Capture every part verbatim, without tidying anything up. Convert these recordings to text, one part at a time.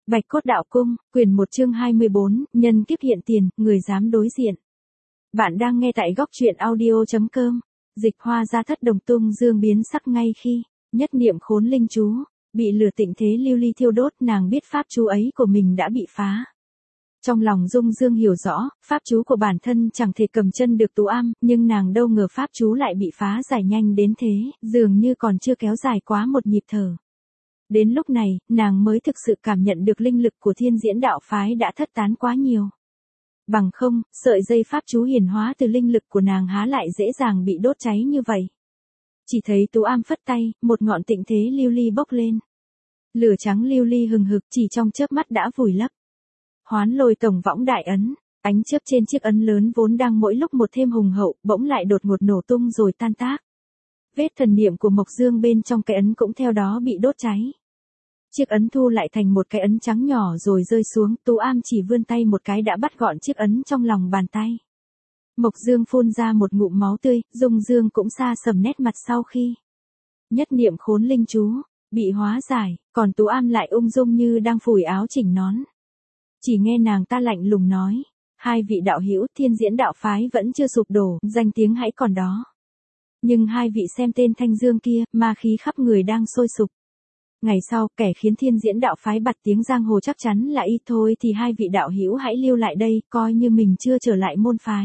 Bạch Cốt Đạo Cung, quyển một chương hai mươi bốn, nhân kiếp hiện tiền, người dám đối diện. Bạn đang nghe tại góc truyện audio.com. Dịch Hoa ra thất đồng tung dương biến sắc ngay khi, nhất niệm khốn linh chú, bị lửa tịnh thế lưu ly thiêu đốt, nàng biết pháp chú ấy của mình đã bị phá. Trong lòng Dung Dương hiểu rõ, pháp chú của bản thân chẳng thể cầm chân được Tú Am, nhưng nàng đâu ngờ pháp chú lại bị phá giải nhanh đến thế, dường như còn chưa kéo dài quá một nhịp thở. Đến lúc này, nàng mới thực sự cảm nhận được linh lực của Thiên Diễn Đạo Phái đã thất tán quá nhiều. Bằng không, sợi dây pháp chú hiển hóa từ linh lực của nàng há lại dễ dàng bị đốt cháy như vậy. Chỉ thấy Tú Am phất tay, một ngọn tịnh thế lưu ly bốc lên. Lửa trắng lưu ly hừng hực chỉ trong chớp mắt đã vùi lấp. Hoán Lôi Tổng Võng đại ấn, ánh chớp trên chiếc ấn lớn vốn đang mỗi lúc một thêm hùng hậu, bỗng lại đột ngột nổ tung rồi tan tác. Vết thần niệm của Mộc Dương bên trong cái ấn cũng theo đó bị đốt cháy. Chiếc ấn thu lại thành một cái ấn trắng nhỏ rồi rơi xuống, Tú Am chỉ vươn tay một cái đã bắt gọn chiếc ấn trong lòng bàn tay. Mộc Dương phun ra một ngụm máu tươi, Dung Dương cũng xa sầm nét mặt sau khi nhất niệm khốn linh chú bị hóa giải, còn Tú Am lại ung dung như đang phủi áo chỉnh nón. Chỉ nghe nàng ta lạnh lùng nói, hai vị đạo hữu, Thiên Diễn Đạo Phái vẫn chưa sụp đổ, danh tiếng hãy còn đó. Nhưng hai vị xem tên Thanh Dương kia, ma khí khắp người đang sôi sục. Ngày sau, kẻ khiến Thiên Diễn Đạo Phái bạt tiếng giang hồ chắc chắn là y thôi, thì hai vị đạo hữu hãy lưu lại đây, coi như mình chưa trở lại môn phái.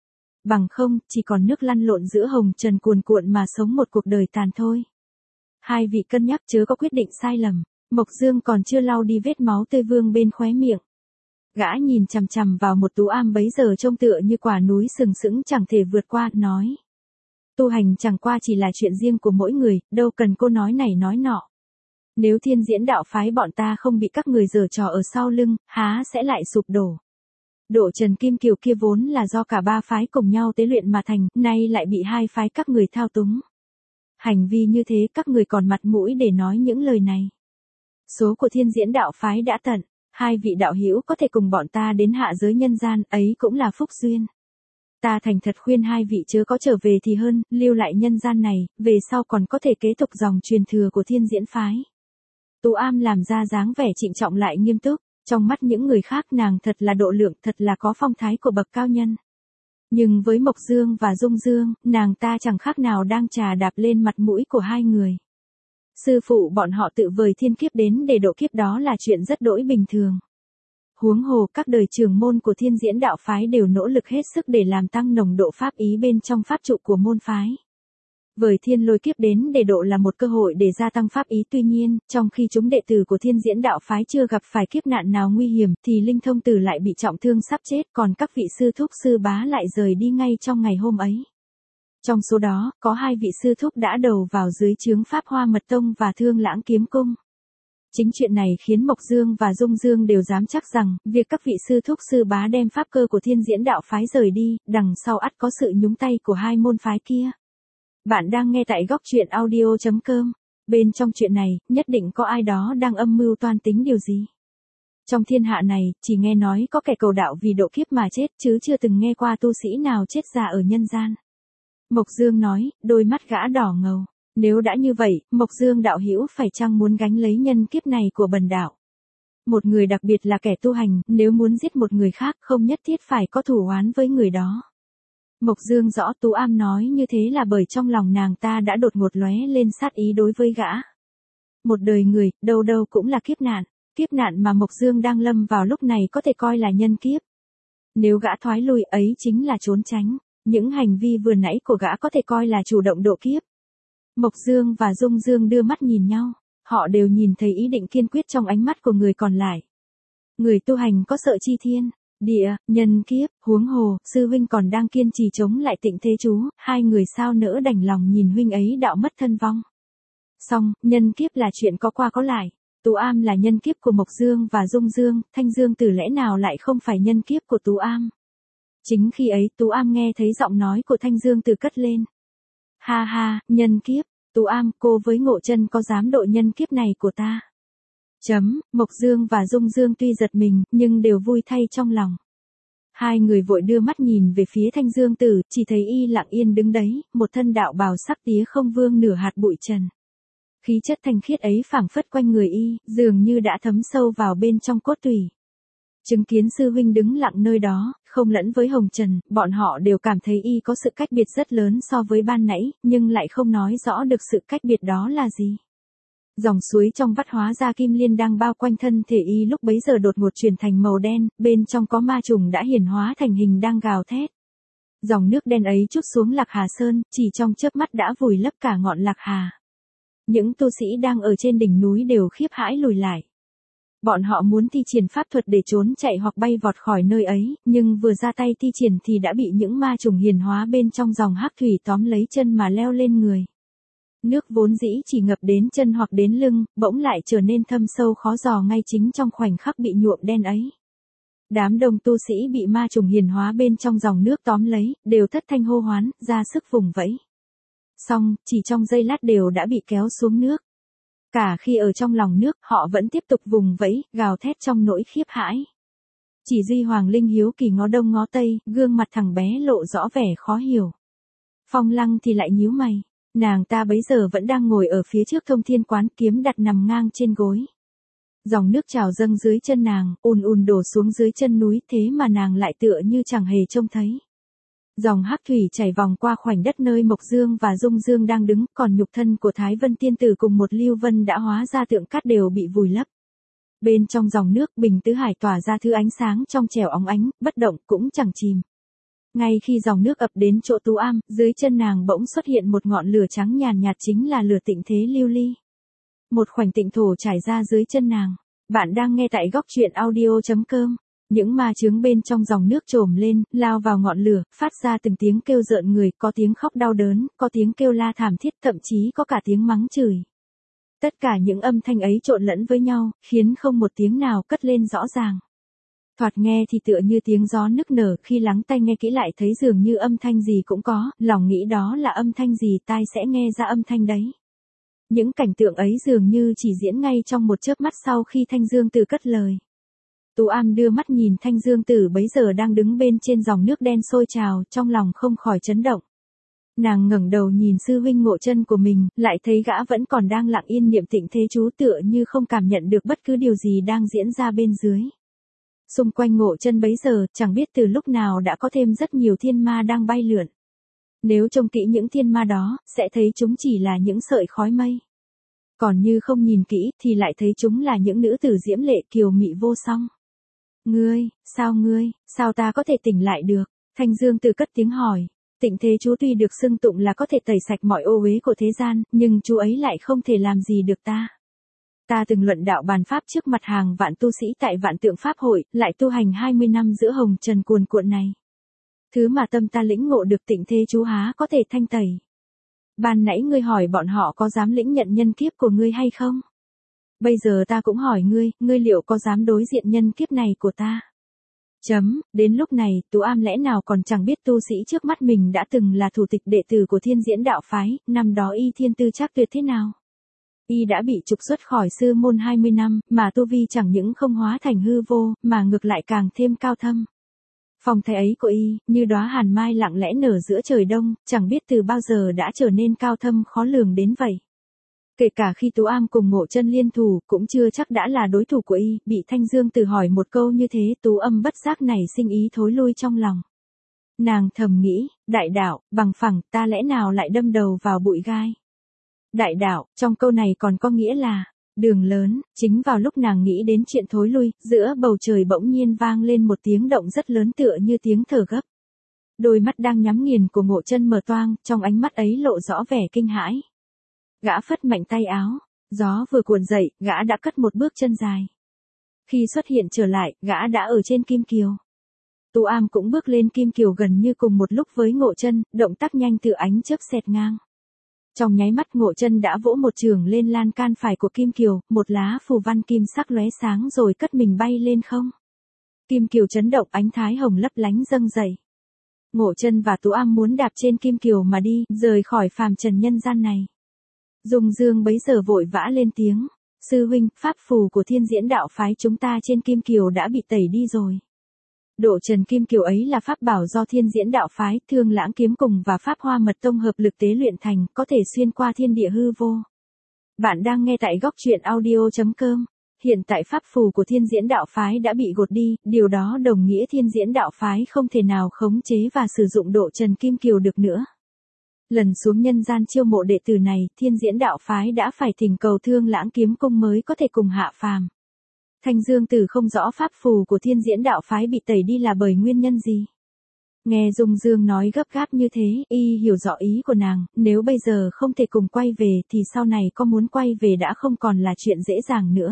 Bằng không, chỉ còn nước lăn lộn giữa hồng trần cuồn cuộn mà sống một cuộc đời tàn thôi. Hai vị cân nhắc chớ có quyết định sai lầm. Mộc Dương còn chưa lau đi vết máu tươi vương bên khóe miệng. Gã nhìn chằm chằm vào một Tú Am bấy giờ trông tựa như quả núi sừng sững chẳng thể vượt qua, nói. Tu hành chẳng qua chỉ là chuyện riêng của mỗi người, đâu cần cô nói này nói nọ. Nếu Thiên Diễn Đạo Phái bọn ta không bị các người giở trò ở sau lưng, há sẽ lại sụp đổ. Độ Trần Kim Kiều kia vốn là do cả ba phái cùng nhau tế luyện mà thành, nay lại bị hai phái các người thao túng. Hành vi như thế các người còn mặt mũi để nói những lời này. Số của Thiên Diễn Đạo Phái đã tận, hai vị đạo hữu có thể cùng bọn ta đến hạ giới nhân gian, ấy cũng là phúc duyên. Ta thành thật khuyên hai vị chớ có trở về thì hơn, lưu lại nhân gian này, về sau còn có thể kế tục dòng truyền thừa của Thiên Diễn Phái. Tú Am làm ra dáng vẻ trịnh trọng lại nghiêm túc, trong mắt những người khác nàng thật là độ lượng, thật là có phong thái của bậc cao nhân. Nhưng với Mộc Dương và Dung Dương, nàng ta chẳng khác nào đang trà đạp lên mặt mũi của hai người. Sư phụ bọn họ tự vời thiên kiếp đến để độ kiếp đó là chuyện rất đỗi bình thường. Huống hồ các đời trưởng môn của Thiên Diễn Đạo Phái đều nỗ lực hết sức để làm tăng nồng độ pháp ý bên trong pháp trụ của môn phái. Vời thiên lôi kiếp đến để độ là một cơ hội để gia tăng pháp ý, tuy nhiên, trong khi chúng đệ tử của Thiên Diễn Đạo Phái chưa gặp phải kiếp nạn nào nguy hiểm thì Linh Thông Tử lại bị trọng thương sắp chết, còn các vị sư thúc sư bá lại rời đi ngay trong ngày hôm ấy. Trong số đó, có hai vị sư thúc đã đầu vào dưới trướng Pháp Hoa Mật Tông và Thương Lãng Kiếm Cung. Chính chuyện này khiến Mộc Dương và Dung Dương đều dám chắc rằng, việc các vị sư thúc sư bá đem pháp cơ của Thiên Diễn Đạo Phái rời đi, đằng sau ắt có sự nhúng tay của hai môn phái kia. Bạn đang nghe tại góc truyện audio.com. Bên trong chuyện này, nhất định có ai đó đang âm mưu toan tính điều gì. Trong thiên hạ này, chỉ nghe nói có kẻ cầu đạo vì độ kiếp mà chết, chứ chưa từng nghe qua tu sĩ nào chết già ở nhân gian. Mộc Dương nói, đôi mắt gã đỏ ngầu. Nếu đã như vậy, Mộc Dương đạo hữu phải chăng muốn gánh lấy nhân kiếp này của bần đạo? Một người đặc biệt là kẻ tu hành, nếu muốn giết một người khác không nhất thiết phải có thù oán với người đó. Mộc Dương rõ Tú Am nói như thế là bởi trong lòng nàng ta đã đột ngột lóe lên sát ý đối với gã. Một đời người, đâu đâu cũng là kiếp nạn. Kiếp nạn mà Mộc Dương đang lâm vào lúc này có thể coi là nhân kiếp. Nếu gã thoái lui ấy chính là trốn tránh. Những hành vi vừa nãy của gã có thể coi là chủ động độ kiếp. Mộc Dương và Dung Dương đưa mắt nhìn nhau. Họ đều nhìn thấy ý định kiên quyết trong ánh mắt của người còn lại. Người tu hành có sợ chi thiên, địa, nhân kiếp, huống hồ, sư huynh còn đang kiên trì chống lại tịnh thế chú, hai người sao nỡ đành lòng nhìn huynh ấy đạo mất thân vong. Song, nhân kiếp là chuyện có qua có lại. Tú Am là nhân kiếp của Mộc Dương và Dung Dương, Thanh Dương từ lẽ nào lại không phải nhân kiếp của Tú Am. Chính khi ấy Tú Am nghe thấy giọng nói của Thanh Dương từ cất lên. Ha ha, nhân kiếp, Tú Am, cô với Ngộ Chân có dám độ nhân kiếp này của ta? Chấm, Mộc Dương và Dung Dương tuy giật mình, nhưng đều vui thay trong lòng. Hai người vội đưa mắt nhìn về phía Thanh Dương Tử, chỉ thấy y lặng yên đứng đấy, một thân đạo bào sắc tía không vương nửa hạt bụi trần. Khí chất thanh khiết ấy phảng phất quanh người y, dường như đã thấm sâu vào bên trong cốt tủy. Chứng kiến sư huynh đứng lặng nơi đó, không lẫn với hồng trần, bọn họ đều cảm thấy y có sự cách biệt rất lớn so với ban nãy, nhưng lại không nói rõ được sự cách biệt đó là gì. Dòng suối trong vắt hóa ra kim liên đang bao quanh thân thể y lúc bấy giờ đột ngột chuyển thành màu đen, bên trong có ma trùng đã hiển hóa thành hình đang gào thét. Dòng nước đen ấy trút xuống Lạc Hà Sơn, chỉ trong chớp mắt đã vùi lấp cả ngọn Lạc Hà. Những tu sĩ đang ở trên đỉnh núi đều khiếp hãi lùi lại. Bọn họ muốn thi triển pháp thuật để trốn chạy hoặc bay vọt khỏi nơi ấy, nhưng vừa ra tay thi triển thì đã bị những ma trùng hiển hóa bên trong dòng hắc thủy tóm lấy chân mà leo lên người. Nước vốn dĩ chỉ ngập đến chân hoặc đến lưng, bỗng lại trở nên thâm sâu khó dò ngay chính trong khoảnh khắc bị nhuộm đen ấy. Đám đông tu sĩ bị ma trùng hiển hóa bên trong dòng nước tóm lấy, đều thất thanh hô hoán, ra sức vùng vẫy. Xong, chỉ trong giây lát đều đã bị kéo xuống nước. Cả khi ở trong lòng nước, họ vẫn tiếp tục vùng vẫy, gào thét trong nỗi khiếp hãi. Chỉ duy Hoàng Linh hiếu kỳ ngó đông ngó tây, gương mặt thằng bé lộ rõ vẻ khó hiểu. Phong Lăng thì lại nhíu mày. Nàng ta bấy giờ vẫn đang ngồi ở phía trước Thông Thiên Quán, kiếm đặt nằm ngang trên gối. Dòng nước trào dâng dưới chân nàng, ùn ùn đổ xuống dưới chân núi, thế mà nàng lại tựa như chẳng hề trông thấy. Dòng hắc thủy chảy vòng qua khoảnh đất nơi Mộc Dương và Dung Dương đang đứng, còn nhục thân của Thái Vân Tiên Tử cùng một Lưu Vân đã hóa ra tượng cát đều bị vùi lấp. Bên trong dòng nước, Bình Tứ Hải tỏa ra thứ ánh sáng trong trẻo óng ánh, bất động cũng chẳng chìm. Ngay khi dòng nước ập đến chỗ Tú Am, dưới chân nàng bỗng xuất hiện một ngọn lửa trắng nhàn nhạt, chính là lửa tịnh thế lưu ly. Một khoảnh tịnh thổ trải ra dưới chân nàng. Bạn đang nghe tại góc truyện audio chấm com. Những ma chướng bên trong dòng nước trồm lên, lao vào ngọn lửa, phát ra từng tiếng kêu rợn người, có tiếng khóc đau đớn, có tiếng kêu la thảm thiết, thậm chí có cả tiếng mắng chửi. Tất cả những âm thanh ấy trộn lẫn với nhau, khiến không một tiếng nào cất lên rõ ràng. Thoạt nghe thì tựa như tiếng gió nức nở, khi lắng tai nghe kỹ lại thấy dường như âm thanh gì cũng có, lòng nghĩ đó là âm thanh gì tai sẽ nghe ra âm thanh đấy. Những cảnh tượng ấy dường như chỉ diễn ngay trong một chớp mắt sau khi Thanh Dương Tử cất lời. Tú Am đưa mắt nhìn Thanh Dương Tử bấy giờ đang đứng bên trên dòng nước đen sôi trào, trong lòng không khỏi chấn động. Nàng ngẩng đầu nhìn sư huynh Ngộ Chân của mình, lại thấy gã vẫn còn đang lặng yên niệm tịnh thế chú, tựa như không cảm nhận được bất cứ điều gì đang diễn ra bên dưới. Xung quanh Ngộ Chân bấy giờ, chẳng biết từ lúc nào đã có thêm rất nhiều thiên ma đang bay lượn. Nếu trông kỹ những thiên ma đó, sẽ thấy chúng chỉ là những sợi khói mây. Còn như không nhìn kỹ, thì lại thấy chúng là những nữ tử diễm lệ kiều mị vô song. Ngươi, sao ngươi, sao ta có thể tỉnh lại được? Thanh Dương Tử cất tiếng hỏi. Tịnh thế chú tuy được xưng tụng là có thể tẩy sạch mọi ô uế của thế gian, nhưng chú ấy lại không thể làm gì được ta. Ta từng luận đạo bàn pháp trước mặt hàng vạn tu sĩ tại Vạn Tượng Pháp hội, lại tu hành hai mươi năm giữa hồng trần cuồn cuộn này. Thứ mà tâm ta lĩnh ngộ được tịnh thế chú há có thể thanh tẩy. Ban nãy ngươi hỏi bọn họ có dám lĩnh nhận nhân kiếp của ngươi hay không? Bây giờ ta cũng hỏi ngươi, ngươi liệu có dám đối diện nhân kiếp này của ta? Chấm, đến lúc này, Tú Am lẽ nào còn chẳng biết tu sĩ trước mắt mình đã từng là thủ tịch đệ tử của Thiên Diễn Đạo Phái, năm đó y thiên tư chắc tuyệt thế nào? Y đã bị trục xuất khỏi sư môn hai mươi năm, mà tu vi chẳng những không hóa thành hư vô, mà ngược lại càng thêm cao thâm. Phong thái ấy của y, như đóa hàn mai lặng lẽ nở giữa trời đông, chẳng biết từ bao giờ đã trở nên cao thâm khó lường đến vậy. Kể cả khi Tú Am cùng Ngộ Chân liên thủ, cũng chưa chắc đã là đối thủ của y, bị Thanh Dương Tử hỏi một câu như thế, Tú Âm bất giác nảy sinh ý thối lui trong lòng. Nàng thầm nghĩ, đại đạo, bằng phẳng, ta lẽ nào lại đâm đầu vào bụi gai. Đại đạo, trong câu này còn có nghĩa là, đường lớn. Chính vào lúc nàng nghĩ đến chuyện thối lui, giữa bầu trời bỗng nhiên vang lên một tiếng động rất lớn tựa như tiếng thở gấp. Đôi mắt đang nhắm nghiền của Ngộ Chân mở toang, trong ánh mắt ấy lộ rõ vẻ kinh hãi. Gã phất mạnh tay áo, gió vừa cuồn dậy, gã đã cất một bước chân dài. Khi xuất hiện trở lại, gã đã ở trên kim kiều. Tú Am cũng bước lên kim kiều gần như cùng một lúc với Ngộ Chân, động tác nhanh tựa ánh chớp xẹt ngang. Trong nháy mắt Ngộ Chân đã vỗ một chưởng lên lan can phải của kim kiều, một lá phù văn kim sắc lóe sáng rồi cất mình bay lên không. Kim kiều chấn động, ánh thái hồng lấp lánh dâng dậy. Ngộ Chân và Tú Am muốn đạp trên kim kiều mà đi, rời khỏi phàm trần nhân gian này. Dung Dương bấy giờ vội vã lên tiếng, sư huynh, pháp phù của Thiên Diễn Đạo Phái chúng ta trên kim kiều đã bị tẩy đi rồi. Độ trần kim kiều ấy là pháp bảo do Thiên Diễn Đạo Phái, Thương Lãng kiếm cùng và pháp hoa mật tông hợp lực tế luyện thành, có thể xuyên qua thiên địa hư vô. Bạn đang nghe tại góc truyện audio chấm com. Hiện tại pháp phù của Thiên Diễn Đạo Phái đã bị gột đi, điều đó đồng nghĩa Thiên Diễn Đạo Phái không thể nào khống chế và sử dụng độ Trần Kim Kiều được nữa. Lần xuống nhân gian chiêu mộ đệ tử này, Thiên Diễn Đạo Phái đã phải thỉnh cầu Thương Lãng Kiếm Cung mới có thể cùng hạ phàm. Thanh Dương Tử không rõ pháp phù của Thiên Diễn Đạo Phái bị tẩy đi là bởi nguyên nhân gì. Nghe Dung Dương nói gấp gáp như thế, y hiểu rõ ý của nàng, nếu bây giờ không thể cùng quay về thì sau này có muốn quay về đã không còn là chuyện dễ dàng nữa.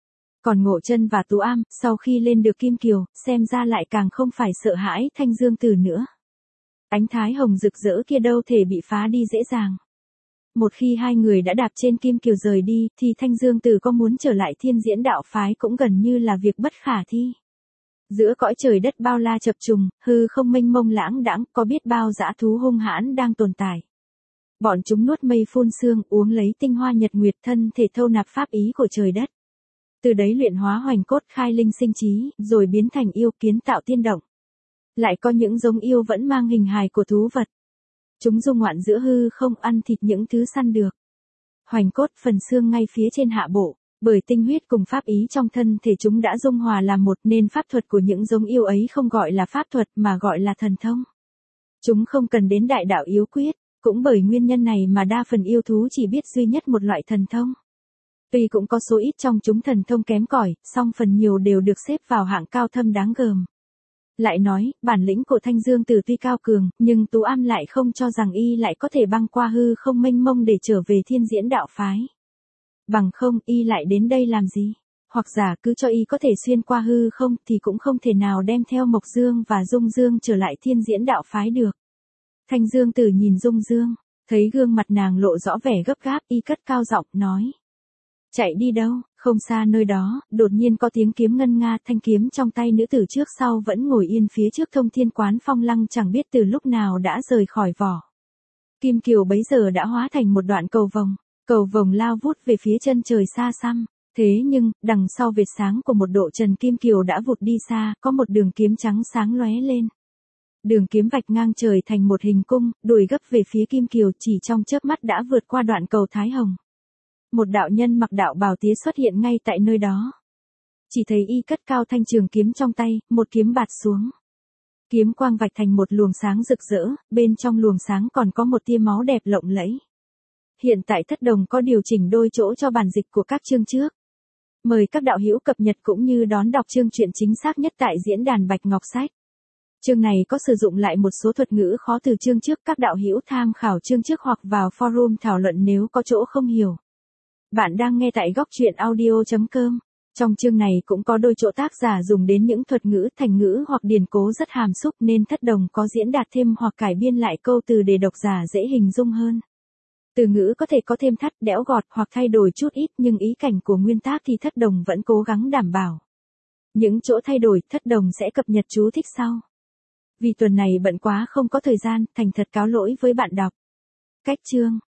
Còn Ngộ Chân và Tú Am, sau khi lên được Kim Kiều, xem ra lại càng không phải sợ hãi Thanh Dương Tử nữa. Ánh thái hồng rực rỡ kia đâu thể bị phá đi dễ dàng. Một khi hai người đã đạp trên Kim Kiều rời đi, thì Thanh Dương Tử có muốn trở lại Thiên Diễn Đạo Phái cũng gần như là việc bất khả thi. Giữa cõi trời đất bao la chập trùng, hư không mênh mông lãng đãng, có biết bao dã thú hung hãn đang tồn tại. Bọn chúng nuốt mây phun sương, uống lấy tinh hoa nhật nguyệt, thân thể thâu nạp pháp ý của trời đất. Từ đấy luyện hóa hoành cốt, khai linh sinh trí, rồi biến thành yêu, kiến tạo tiên động. Lại có những giống yêu vẫn mang hình hài của thú vật. Chúng du ngoạn giữa hư không, ăn thịt những thứ săn được. Hoành cốt phần xương ngay phía trên hạ bộ. Bởi tinh huyết cùng pháp ý trong thân thể chúng đã dung hòa làm một, nên pháp thuật của những giống yêu ấy không gọi là pháp thuật mà gọi là thần thông. Chúng không cần đến đại đạo yếu quyết, cũng bởi nguyên nhân này mà đa phần yêu thú chỉ biết duy nhất một loại thần thông. Tuy cũng có số ít trong chúng thần thông kém cỏi, song phần nhiều đều được xếp vào hạng cao thâm đáng gờm. Lại nói, bản lĩnh của Thanh Dương Tử tuy cao cường, nhưng Tú Am lại không cho rằng y lại có thể băng qua hư không mênh mông để trở về Thiên Diễn Đạo Phái. Bằng không, y lại đến đây làm gì? Hoặc giả cứ cho y có thể xuyên qua hư không thì cũng không thể nào đem theo Mộc Dương và Dung Dương trở lại Thiên Diễn Đạo Phái được. Thanh Dương Tử nhìn Dung Dương, thấy gương mặt nàng lộ rõ vẻ gấp gáp, y cất cao giọng, nói. Chạy đi đâu? Không xa nơi đó, đột nhiên có tiếng kiếm ngân nga, thanh kiếm trong tay nữ tử trước sau vẫn ngồi yên phía trước Thông Thiên Quán Phong Lăng chẳng biết từ lúc nào đã rời khỏi vỏ. Kim Kiều bấy giờ đã hóa thành một đoạn cầu vồng. Cầu vồng lao vút về phía chân trời xa xăm, thế nhưng, đằng sau vệt sáng của một độ Trần Kim Kiều đã vụt đi xa, có một đường kiếm trắng sáng lóe lên. Đường kiếm vạch ngang trời thành một hình cung, đuổi gấp về phía Kim Kiều, chỉ trong chớp mắt đã vượt qua đoạn cầu Thái Hồng. Một đạo nhân mặc đạo bào tía xuất hiện ngay tại nơi đó. Chỉ thấy y cất cao thanh trường kiếm trong tay, một kiếm bạt xuống. Kiếm quang vạch thành một luồng sáng rực rỡ, bên trong luồng sáng còn có một tia máu đẹp lộng lẫy. Hiện tại Thất Đồng có điều chỉnh đôi chỗ cho bản dịch của các chương trước. Mời các đạo hữu cập nhật cũng như đón đọc chương truyện chính xác nhất tại diễn đàn Bạch Ngọc Sách. Chương này có sử dụng lại một số thuật ngữ khó từ chương trước, các đạo hữu tham khảo chương trước hoặc vào forum thảo luận nếu có chỗ không hiểu. Bạn đang nghe tại góc truyện audio chấm com. Trong chương này cũng có đôi chỗ tác giả dùng đến những thuật ngữ, thành ngữ hoặc điển cố rất hàm xúc nên Thất Đồng có diễn đạt thêm hoặc cải biên lại câu từ để độc giả dễ hình dung hơn. Từ ngữ có thể có thêm thắt, đẽo gọt hoặc thay đổi chút ít nhưng ý cảnh của nguyên tác thì Thất Đồng vẫn cố gắng đảm bảo. Những chỗ thay đổi Thất Đồng sẽ cập nhật chú thích sau. Vì tuần này bận quá không có thời gian, thành thật cáo lỗi với bạn đọc. Cách chương.